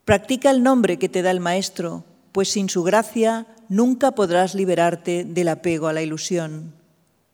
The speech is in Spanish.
Practica el nombre que te da el Maestro, pues sin su gracia nunca podrás liberarte del apego a la ilusión.